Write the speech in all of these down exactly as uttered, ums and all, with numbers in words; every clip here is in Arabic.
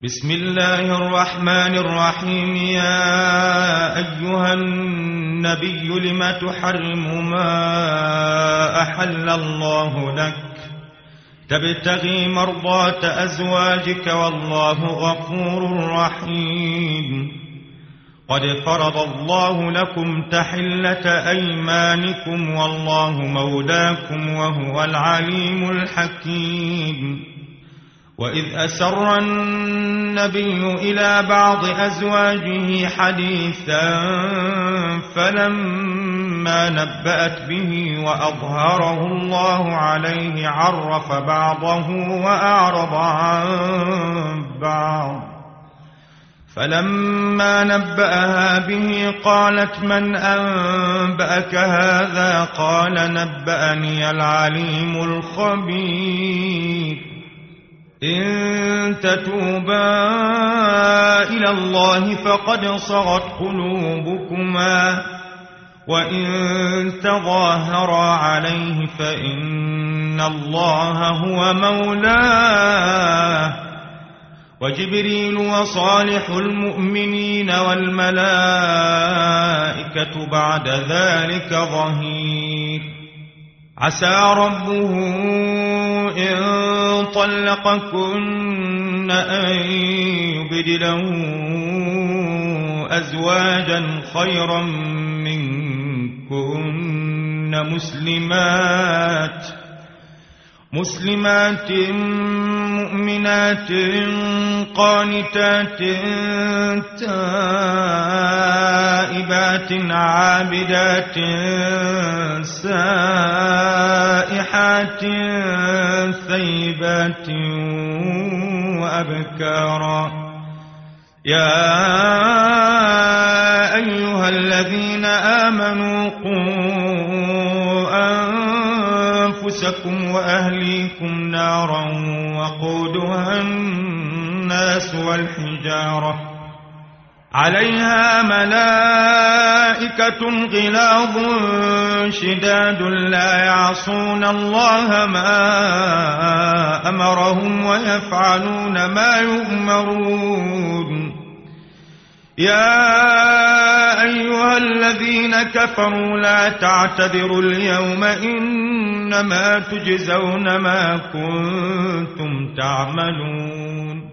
بسم الله الرحمن الرحيم. يا أيها النبي لم تحرم ما أحل الله لك تبتغي مرضات أزواجك والله غفور رحيم. قد فرض الله لكم تحلة أيمانكم والله مولاكم وهو العليم الحكيم. وإذ أسر النبي إلى بعض أزواجه حديثا فلما نبأت به وأظهره الله عليه عرف بعضه وأعرض عن بعض. فلما نبأها به قالت من أنبأك هذا؟ قال نبأني العليم الخبير. إن تتوبا إلى الله فقد صغت قلوبكما وإن تظاهرا عليه فإن الله هو مولاه وجبريل وصالح المؤمنين والملائكة بعد ذلك ظهير. عسى ربه إن طلقكن أن يبدله أزواجا خيرا منكن مسلمات مسلمات مؤمنات قانتات تائبات عابدات سائحات ثيبات وأبكارا. يا أيها الذين آمنوا قوا أنفسكم وأهليكم نارا وقودها الناس والحجارة عليها ملائكة غلاظ شداد لا يعصون الله ما أمرهم ويفعلون ما يؤمرون. يا أيها الذين كفروا لا تعتذروا اليوم إنما تجزون ما كنتم تعملون.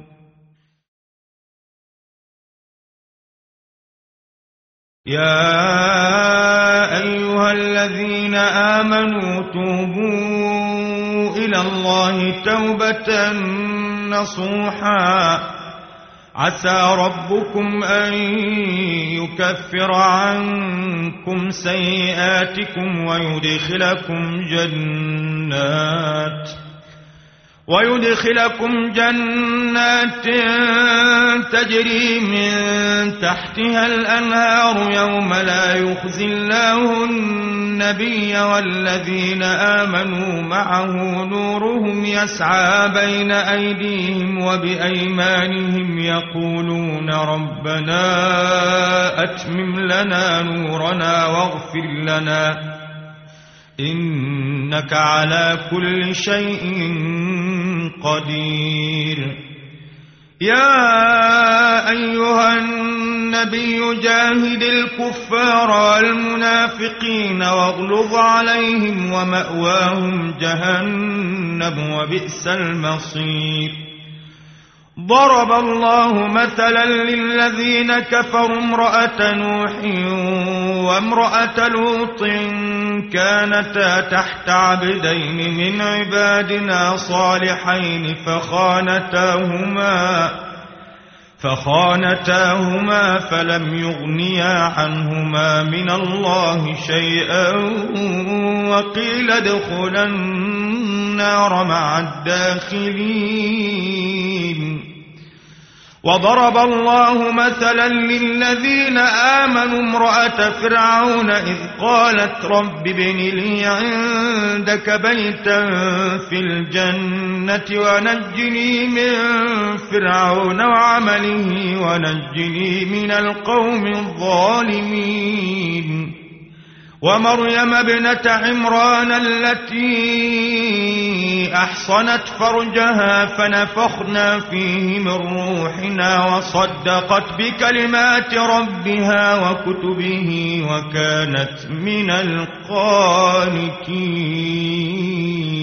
يا أيها الذين آمنوا توبوا إلى الله توبة نصوحا عسى ربكم أن يكفر عنكم سيئاتكم ويدخلكم جنات ويدخلكم جنات تجري من تحتها الأنهار يوم لا يخزي الله النبي والذين آمنوا معه نورهم يسعى بين أيديهم وبأيمانهم يقولون ربنا أتمم لنا نورنا واغفر لنا إنك على كل شيء قدير. يا أيها النبي جاهد الكفار والمنافقين واغلظ عليهم ومأواهم جهنم وبئس المصير. ضرب الله مثلا للذين كفروا امرأة نوح وامرأة لوط كانتا تحت عبدين من عبادنا صالحين فخانتاهما فخانتاهما فلم يغنيا عنهما من الله شيئا وقيل ادخلا النار مع الداخلين. وضرب الله مثلا للذين آمنوا امرأة فرعون إذ قالت رب ابن لي عندك بيتا في الجنة ونجني من فرعون وعمله ونجني من القوم الظالمين. ومريم ابنة عمران التي أحصنت فرجها فنفخنا فيه من روحنا وصدقت بكلمات ربها وكتبه وكانت من القانتين.